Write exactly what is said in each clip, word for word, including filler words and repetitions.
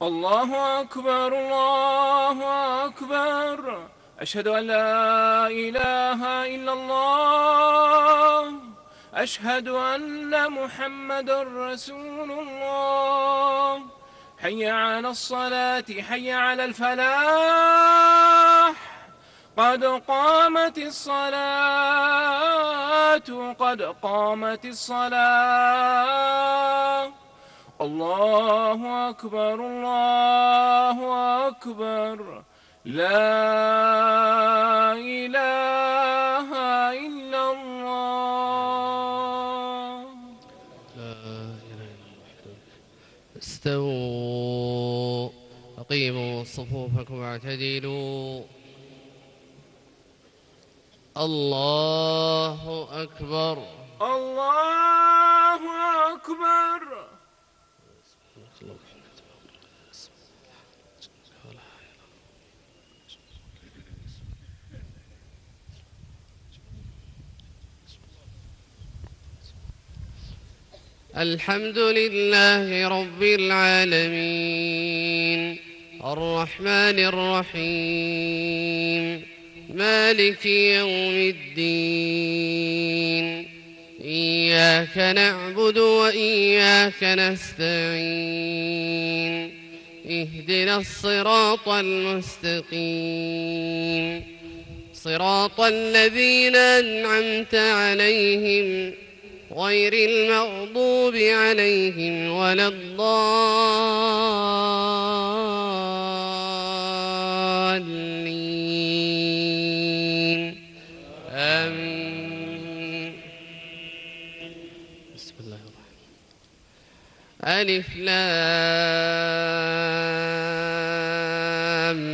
الله أكبر الله أكبر. أشهد أن لا إله إلا الله. أشهد أن محمدا رسول الله. حي على الصلاة حي على الفلاح. قد قامت الصلاة قد قامت الصلاة. الله أكبر الله أكبر. لا إله إلا الله. لا إله إلا الله. استووا أقيموا صفوفكم واعتدلوا. الله أكبر الله أكبر. الحمد لله رب العالمين الرحمن الرحيم مالك يوم الدين. إياك نعبد وإياك نستعين. اهدنا الصراط المستقيم صراط الذين أنعمت عليهم غير المغضوب عليهم ولا الضالين. آمين. بسم الله الرحمن الرحيم. ألف لام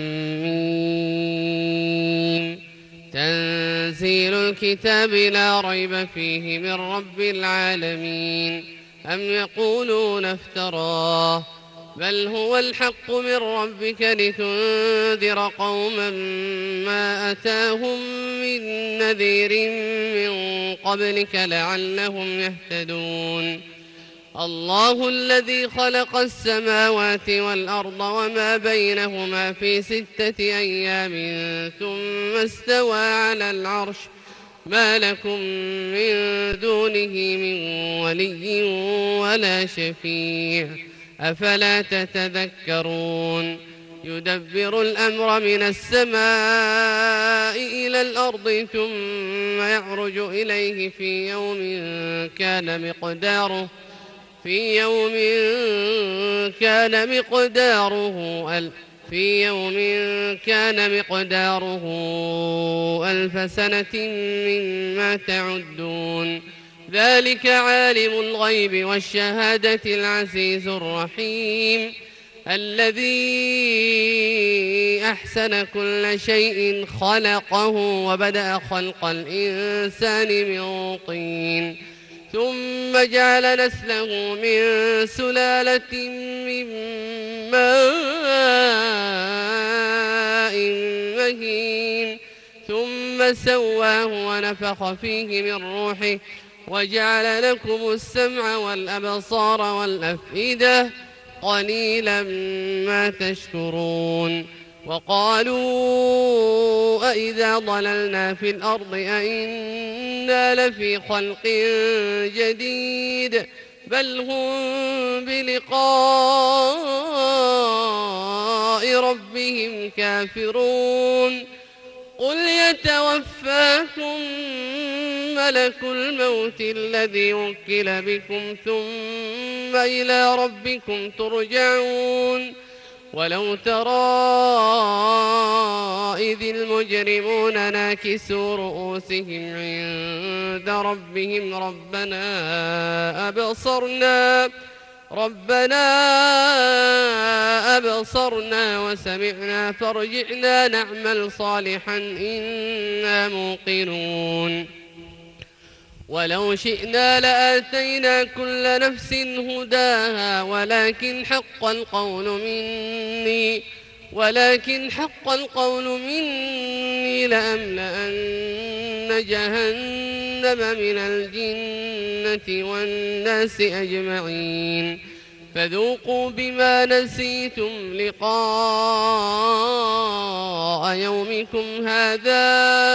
ميم. تنزيل الكتاب لا ريب فيه من رب العالمين. أم يقولون افتراه بل هو الحق من ربك لتنذر قوما ما أتاهم من نذير من قبلك لعلهم يهتدون. الله الذي خلق السماوات والأرض وما بينهما في ستة أيام ثم استوى على العرش ما لكم من دونه من ولي ولا شفيع أفلا تتذكرون. يدبر الأمر من السماء إلى الأرض ثم يعرج إليه في يوم كان مقداره في يوم كان مقداره ألف في يوم كان مقداره ألف سنة مما تعدون. ذلك عالم الغيب والشهادة العزيز الرحيم الذي أحسن كل شيء خلقه وبدأ خلق الإنسان من طين ثم جعل نسله من سلالة من ماء مهين ثم سواه ونفخ فيه من روحه وجعل لكم السمع والأبصار والأفئدة قليلا ما تشكرون. وقالوا أئذا ضللنا في الأرض أئنا لفي خلق جديد بل هم بلقاء ربهم كافرون. قل يتوفاكم ملك الموت الذي وكل بكم ثم إلى ربكم ترجعون. ولو ترى إذ المجرمون ناكسوا رؤوسهم عند ربهم ربنا أبصرنا ربنا أبصرنا وسمعنا فارجعنا نعمل صالحا إنا موقنون. ولو شئنا لآتينا كل نفس هداها ولكن حق القول مني ولكن حق القول مني لأملأن جهنم من الجنة والناس أجمعين. فذوقوا بما نسيتم لقاء يومكم هذا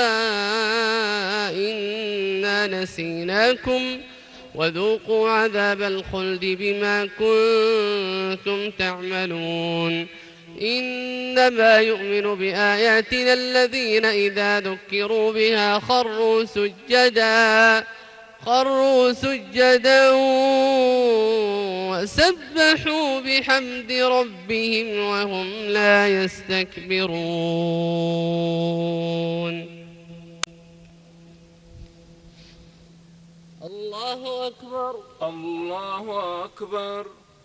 إنا نسيناكم وذوقوا عذاب الخلد بما كنتم تعملون إنما يؤمن بآياتنا الذين إذا ذكروا بها خروا سجدا خروا سجدا وسبحوا بحمد ربهم وهم لا يستكبرون. الله أكبر. الله أكبر.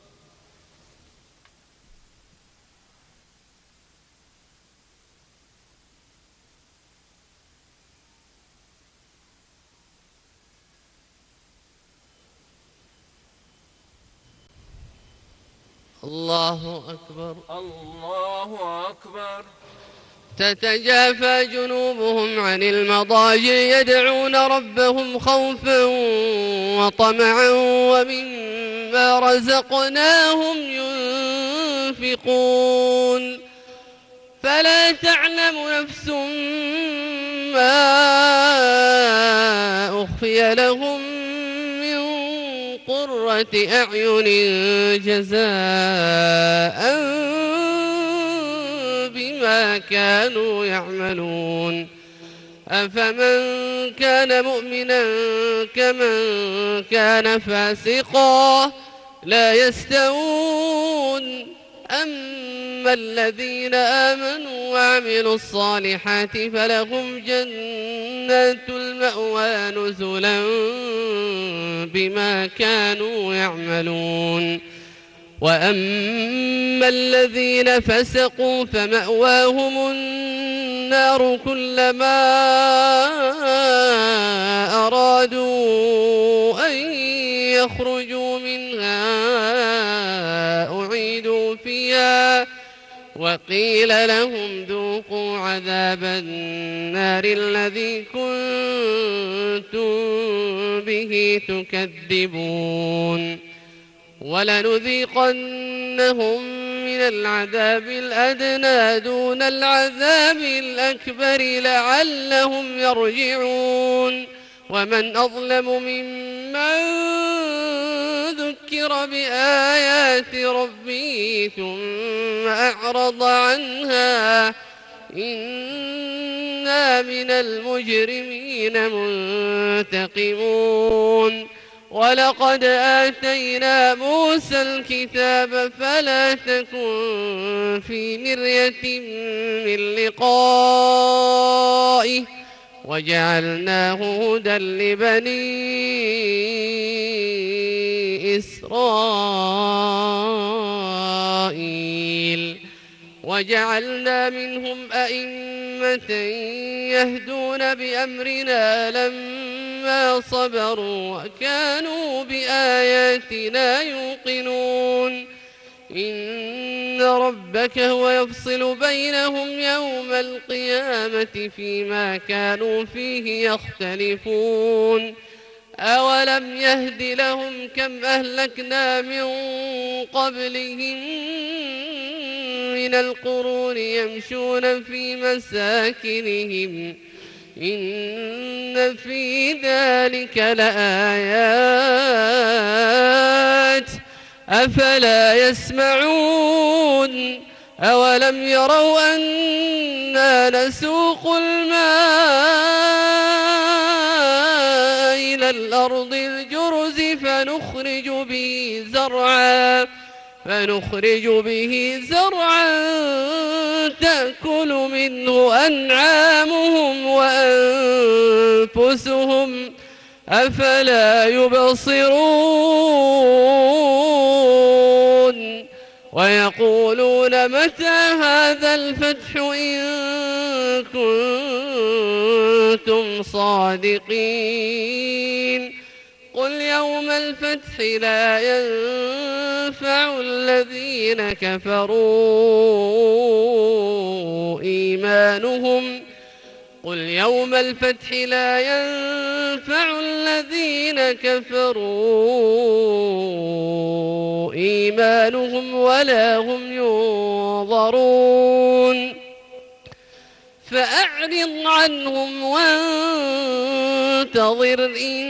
الله أكبر. الله أكبر. تتجافى جنوبهم عن المضاجع يدعون ربهم خوفا وطمعا ومما رزقناهم ينفقون فلا تعلم نفس ما أخفي لهم من قرة أعين جزاء بما كانوا يعملون أفمن كان مؤمنا كمن كان فاسقا لا يستوون أما الذين آمنوا وعملوا الصالحات فلهم جنات المأوى نزلا بما كانوا يعملون وأما الذين فسقوا فمأواهم النار كلما أرادوا أن يخرجوا منها أعيدوا فيها وقيل لهم ذوقوا عذاب النار الذي كنتم به تكذبون ولنذيقنهم من العذاب الأدنى دون العذاب الأكبر لعلهم يرجعون ومن أظلم ممن ذكر بآيات ربه ثم أعرض عنها إنا من المجرمين منتقمون ولقد آتينا موسى الكتاب فلا تكن في مرية من لقائه وجعلناه هدى لبني إسرائيل وجعلنا منهم أئمة يهدون بأمرنا لما صبروا وكانوا بآياتنا يوقنون إن ربك هو يفصل بينهم يوم القيامة فيما كانوا فيه يختلفون أولم يهد لهم كم أهلكنا من قبلهم من القرون يمشون في مساكنهم إن في ذلك لآيات أفلا يسمعون أولم يروا أنا نسوق الماء إلى الأرض الجرز فنخرج به زرعا فنخرج به زرعا تأكل منه أنعامهم وأنفسهم أفلا يبصرون ويقولون متى هذا الفتح إن كنتم صادقين قل يوم الفتح لا ينفع الذين كفروا إيمانهم قل يوم الفتح لا ينفع الذين كفروا إيمانهم ولا هم ينظرون فأعرض عنهم وانتظر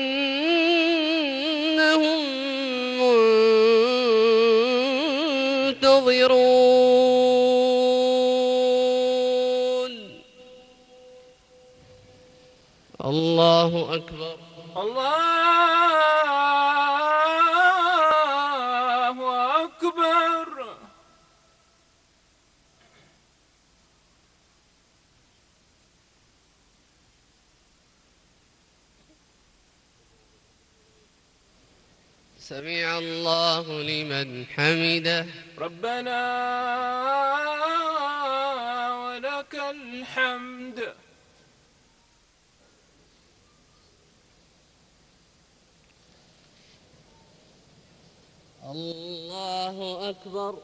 إنهم منتظرون. الله أكبر. الله أكبر. سمع الله لمن حمده. ربنا ولك الحمد. الله أكبر.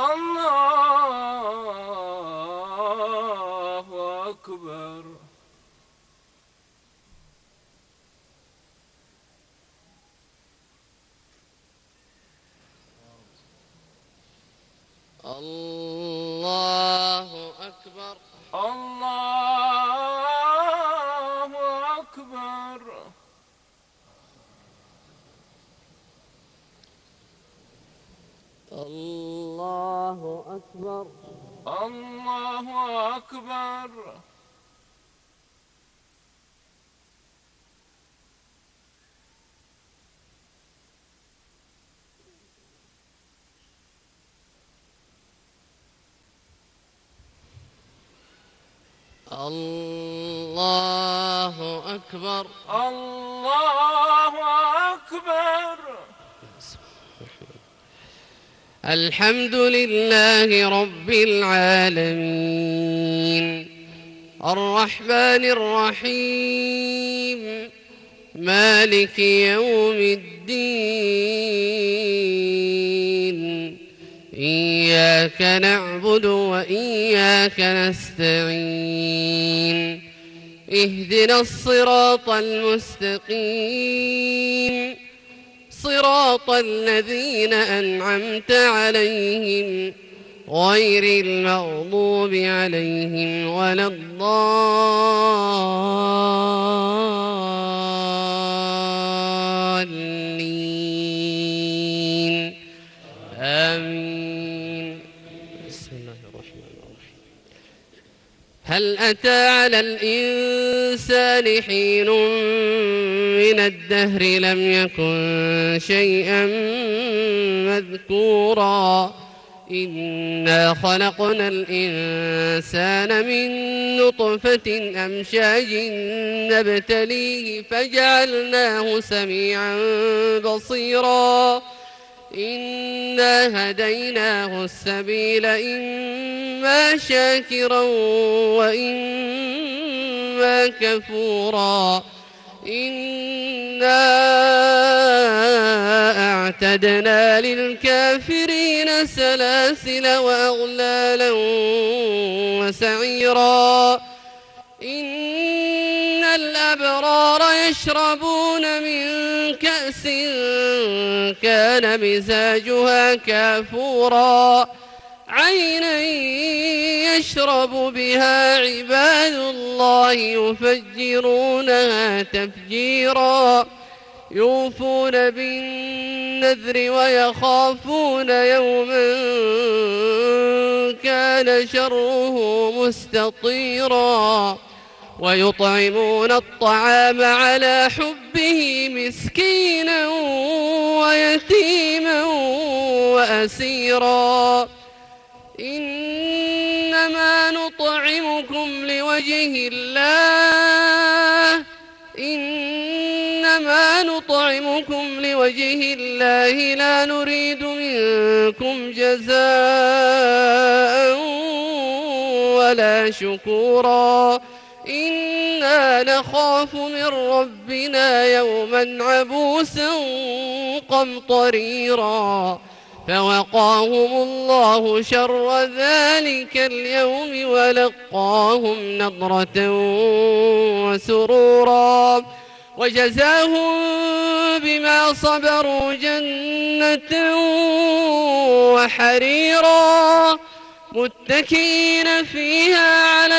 الله أكبر. الله أكبر. الله أكبر. الله أكبر. الله أكبر. الله أكبر. الله أكبر. الحمد لله رب العالمين الرحمن الرحيم مالك يوم الدين إياك نعبد وإياك نستعين اهدنا الصراط المستقيم صراط الذين أنعمت عليهم غير المغضوب عليهم ولا الضالين آمين. بسم الله الرحمن الرحيم. هل أتى على الإنسان حين من الدهر لم يكن شيئا مذكورا إنا خلقنا الإنسان من نطفة أمشاج نبتليه فجعلناه سميعا بصيرا إنا هديناه السبيل إما شاكرا وإما كفورا إنا أعتدنا للكافرين سلاسل وأغلالا وسعيرا إن الأبرار يشربون من كأس كان مزاجها كافورا عينا يشرب بها عباد الله يفجرونها تفجيرا يوفون بالنذر ويخافون يوما كان شره مستطيرا ويطعمون الطعام على حبه مسكينا ويتيما وأسيرا إنما نطعمكم لوجه الله إنما نطعمكم لوجه الله لا نريد منكم جزاء ولا شكورا إنا نخاف من ربنا يوما عبوسا قمطريرا فوقاهم الله شر ذلك اليوم ولقاهم نضرة وسرورا وجزاهم بما صبروا جنة وحريرا متكئين فيها على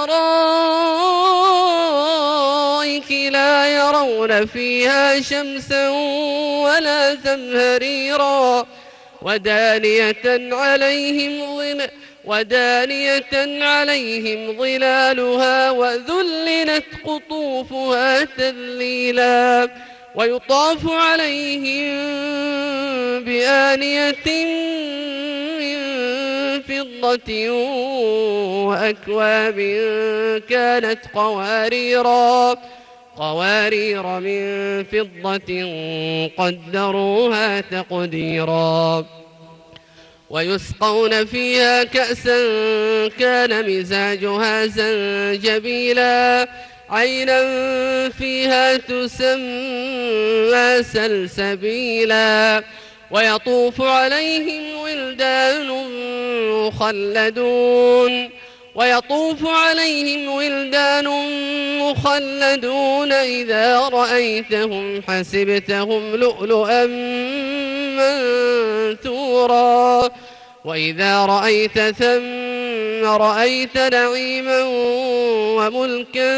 الأرائك لا يرون فيها شمسا ولا زمهريرا ودانية عليهم ظل ودانية عليهم ظلالها وذللت قطوفها تذليلا ويطاف عليهم بآنية من فضة وأكواب كانت قواريرا قوارير من فضة قدروها تقديرا ويسقون فيها كأسا كان مزاجها زنجبيلا عينا فيها تسمى سلسبيلا ويطوف عليهم ولدان مخلدون ويطوف عليهم ولدان مخلدون إذا رأيتهم حسبتهم لؤلؤا منثورا وإذا رأيت ثم رأيت نعيما وملكا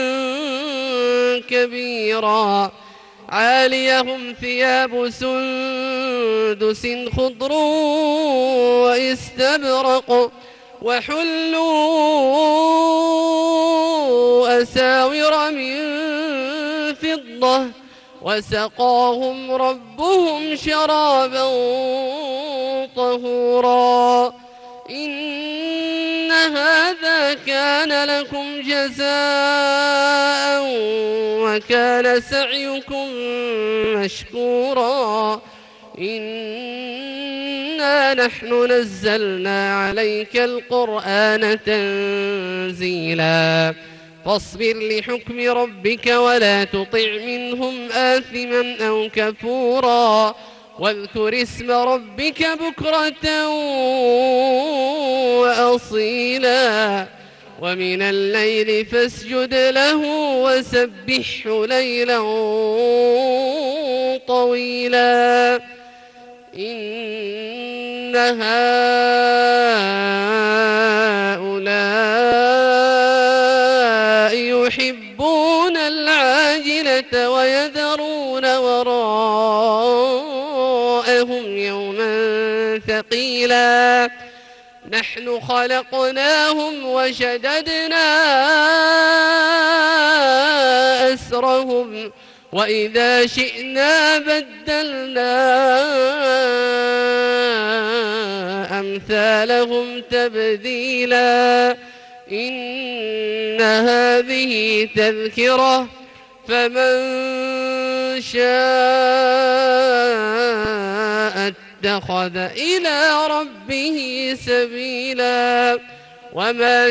كبيرا عاليهم ثياب سندس خضر واستبرق وحلوا أساور من فضة وسقاهم ربهم شرابا طهورا إن هذا كان لكم جزاء وكان سعيكم مشكورا إنا نحن نزلنا عليك القرآن تنزيلا فاصبر لحكم ربك ولا تطع منهم آثما أو كفورا واذكر اسم ربك بكرة وأصيلا ومن الليل فاسجد له وسبحه ليلا طويلا إن هؤلاء يحبون العاجلة ويذرون وراءهم يوما ثقيلا نحن خلقناهم وشددنا أسرهم وإذا شئنا بدلنا أمثالهم تبديلا إن هذه تذكرة فمن شاء اتخذ إلى ربه سبيلا وما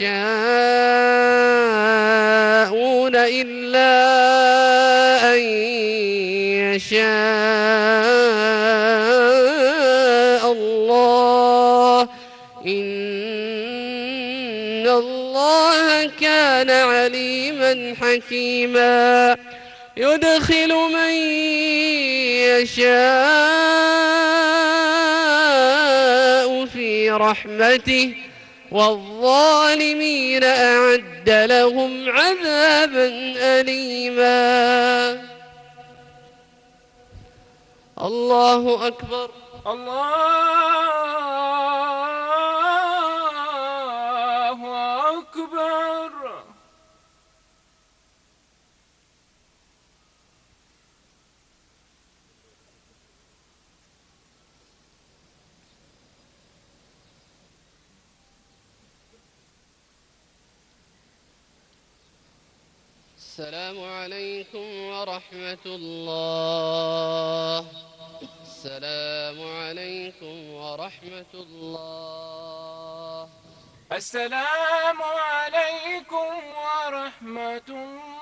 تشاءون إلا أن يشاء الله إن الله كان عليما حكيما يدخل من يشاء في رحمته والظالمين أعد لهم عذابا أليما الله أكبر الله أكبر السلام عليكم ورحمة الله السلام عليكم ورحمة الله السلام عليكم ورحمة الله